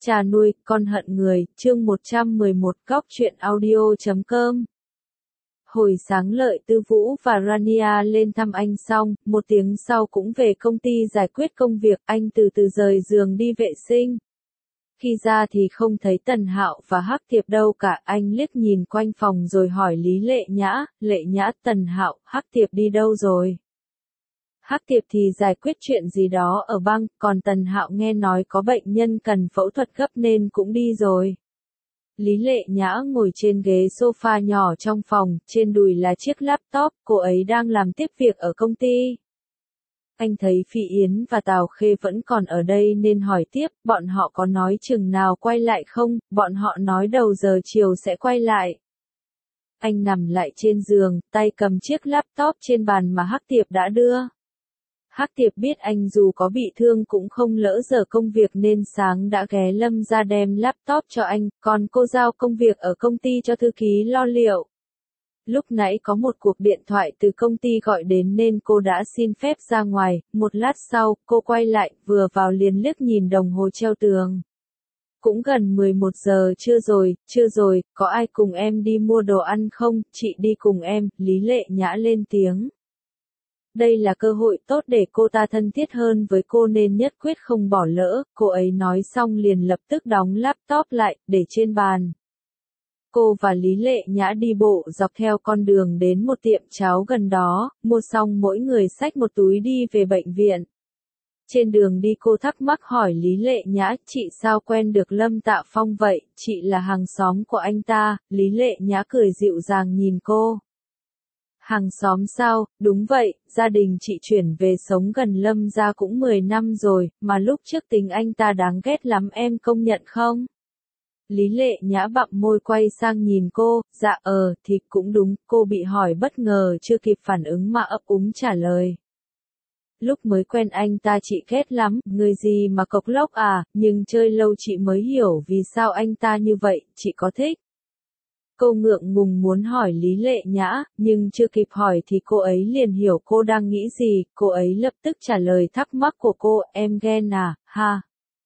Cha nuôi, con hận người, chương 111 góc truyện audio.com. Hồi sáng Lợi Tư Vũ và Rania lên thăm anh xong, một tiếng sau cũng về công ty giải quyết công việc, anh từ từ rời giường đi vệ sinh. Khi ra thì không thấy Tần Hạo và Hắc Tiệp đâu cả, anh liếc nhìn quanh phòng rồi hỏi Lý Lệ Nhã, Tần Hạo, Hắc Tiệp đi đâu rồi? Hắc Tiệp thì giải quyết chuyện gì đó ở bang, còn Tần Hạo nghe nói có bệnh nhân cần phẫu thuật gấp nên cũng đi rồi. Lý Lệ Nhã ngồi trên ghế sofa nhỏ trong phòng, trên đùi là chiếc laptop, cô ấy đang làm tiếp việc ở công ty. Anh thấy Phi Yến và Tào Khê vẫn còn ở đây nên hỏi tiếp, bọn họ có nói chừng nào quay lại không? Bọn họ nói đầu giờ chiều sẽ quay lại. Anh nằm lại trên giường, tay cầm chiếc laptop trên bàn mà Hắc Tiệp đã đưa. Hắc Tiệp biết anh dù có bị thương cũng không lỡ dở công việc nên sáng đã ghé Lâm ra đem laptop cho anh, còn cô giao công việc ở công ty cho thư ký lo liệu. Lúc nãy có một cuộc điện thoại từ công ty gọi đến nên cô đã xin phép ra ngoài, một lát sau, cô quay lại, vừa vào liền liếc nhìn đồng hồ treo tường. Cũng gần 11 giờ chưa rồi, có ai cùng em đi mua đồ ăn không? Chị đi cùng em, Lý Lệ Nhã lên tiếng. Đây là cơ hội tốt để cô ta thân thiết hơn với cô nên nhất quyết không bỏ lỡ, cô ấy nói xong liền lập tức đóng laptop lại, để trên bàn. Cô và Lý Lệ Nhã đi bộ dọc theo con đường đến một tiệm cháo gần đó, mua xong mỗi người xách một túi đi về bệnh viện. Trên đường đi cô thắc mắc hỏi Lý Lệ Nhã, chị sao quen được Lâm Tạ Phong vậy, chị là hàng xóm của anh ta, Lý Lệ Nhã cười dịu dàng nhìn cô. Hàng xóm sao, đúng vậy, gia đình chị chuyển về sống gần Lâm gia cũng 10 năm rồi, mà lúc trước tính anh ta đáng ghét lắm em công nhận không? Lý Lệ Nhã bặm môi quay sang nhìn cô, dạ thì cũng đúng, cô bị hỏi bất ngờ chưa kịp phản ứng mà ấp úng trả lời. Lúc mới quen anh ta chị ghét lắm, người gì mà cộc lốc à, nhưng chơi lâu chị mới hiểu vì sao anh ta như vậy, chị có thích. Cô ngượng ngùng muốn hỏi Lý Lệ Nhã, nhưng chưa kịp hỏi thì cô ấy liền hiểu cô đang nghĩ gì, cô ấy lập tức trả lời thắc mắc của cô, em ghen à, ha.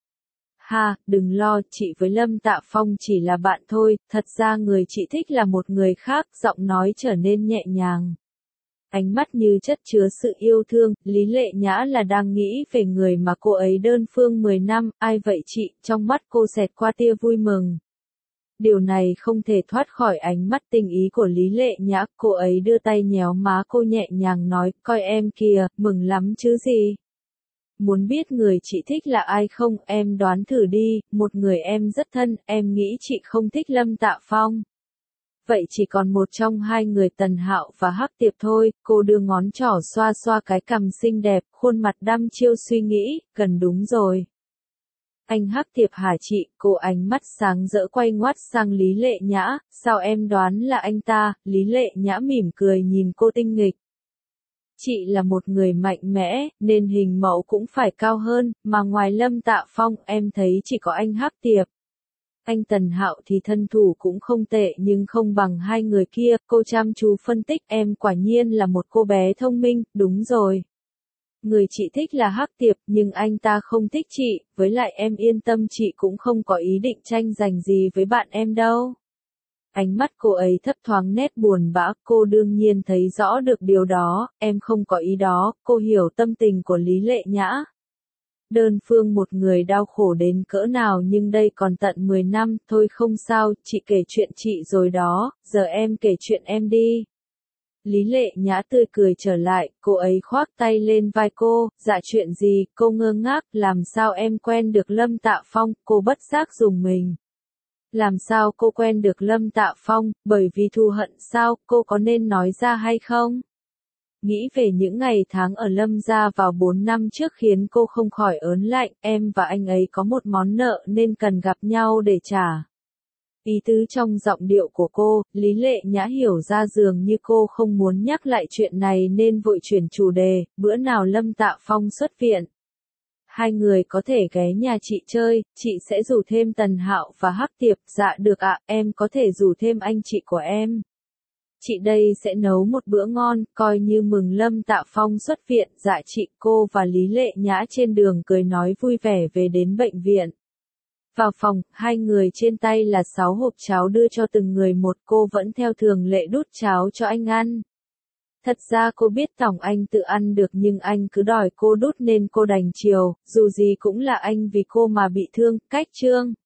Ha, đừng lo, chị với Lâm Tạ Phong chỉ là bạn thôi, thật ra người chị thích là một người khác, giọng nói trở nên nhẹ nhàng. Ánh mắt như chất chứa sự yêu thương, Lý Lệ Nhã là đang nghĩ về người mà cô ấy đơn phương 10 năm, ai vậy chị, trong mắt cô xẹt qua tia vui mừng. Điều này không thể thoát khỏi ánh mắt tình ý của Lý Lệ Nhã, cô ấy đưa tay nhéo má cô nhẹ nhàng nói, coi em kìa, mừng lắm chứ gì. Muốn biết người chị thích là ai không, em đoán thử đi, một người em rất thân, em nghĩ chị không thích Lâm Tạ Phong. Vậy chỉ còn một trong hai người Tần Hạo và Hắc Tiệp thôi, cô đưa ngón trỏ xoa xoa cái cằm xinh đẹp, khuôn mặt đăm chiêu suy nghĩ, gần đúng rồi. Anh Hắc Tiệp hả chị, cô ánh mắt sáng rỡ quay ngoắt sang Lý Lệ Nhã, sao em đoán là anh ta, Lý Lệ Nhã mỉm cười nhìn cô tinh nghịch. Chị là một người mạnh mẽ, nên hình mẫu cũng phải cao hơn, mà ngoài Lâm Tạ Phong em thấy chỉ có anh Hắc Tiệp. Anh Tần Hạo thì thân thủ cũng không tệ nhưng không bằng hai người kia, cô chăm chú phân tích em quả nhiên là một cô bé thông minh, đúng rồi. Người chị thích là Hắc Tiệp nhưng anh ta không thích chị, với lại em yên tâm chị cũng không có ý định tranh giành gì với bạn em đâu. Ánh mắt cô ấy thấp thoáng nét buồn bã, cô đương nhiên thấy rõ được điều đó, em không có ý đó, cô hiểu tâm tình của Lý Lệ Nhã. Đơn phương một người đau khổ đến cỡ nào nhưng đây còn tận 10 năm, thôi không sao, chị kể chuyện chị rồi đó, giờ em kể chuyện em đi. Lý Lệ Nhã tươi cười trở lại, cô ấy khoác tay lên vai cô, dạ chuyện gì, cô ngơ ngác, làm sao em quen được Lâm Tạ Phong, cô bất giác rùng mình. Làm sao cô quen được Lâm Tạ Phong, bởi vì thù hận sao, cô có nên nói ra hay không? Nghĩ về những ngày tháng ở Lâm gia vào 4 năm trước khiến cô không khỏi ớn lạnh, em và anh ấy có một món nợ nên cần gặp nhau để trả. Ý tứ trong giọng điệu của cô, Lý Lệ Nhã hiểu ra dường như cô không muốn nhắc lại chuyện này nên vội chuyển chủ đề, bữa nào Lâm Tạ Phong xuất viện. Hai người có thể ghé nhà chị chơi, chị sẽ rủ thêm Tần Hạo và Hắc Tiệp, dạ được ạ, em có thể rủ thêm anh chị của em. Chị đây sẽ nấu một bữa ngon, coi như mừng Lâm Tạ Phong xuất viện, dạ chị, cô và Lý Lệ Nhã trên đường cười nói vui vẻ về đến bệnh viện. Vào phòng, hai người trên tay là 6 hộp cháo đưa cho từng người một, cô vẫn theo thường lệ đút cháo cho anh ăn. Thật ra cô biết Tòng Anh tự ăn được nhưng anh cứ đòi cô đút nên cô đành chiều, dù gì cũng là anh vì cô mà bị thương, cách Trương.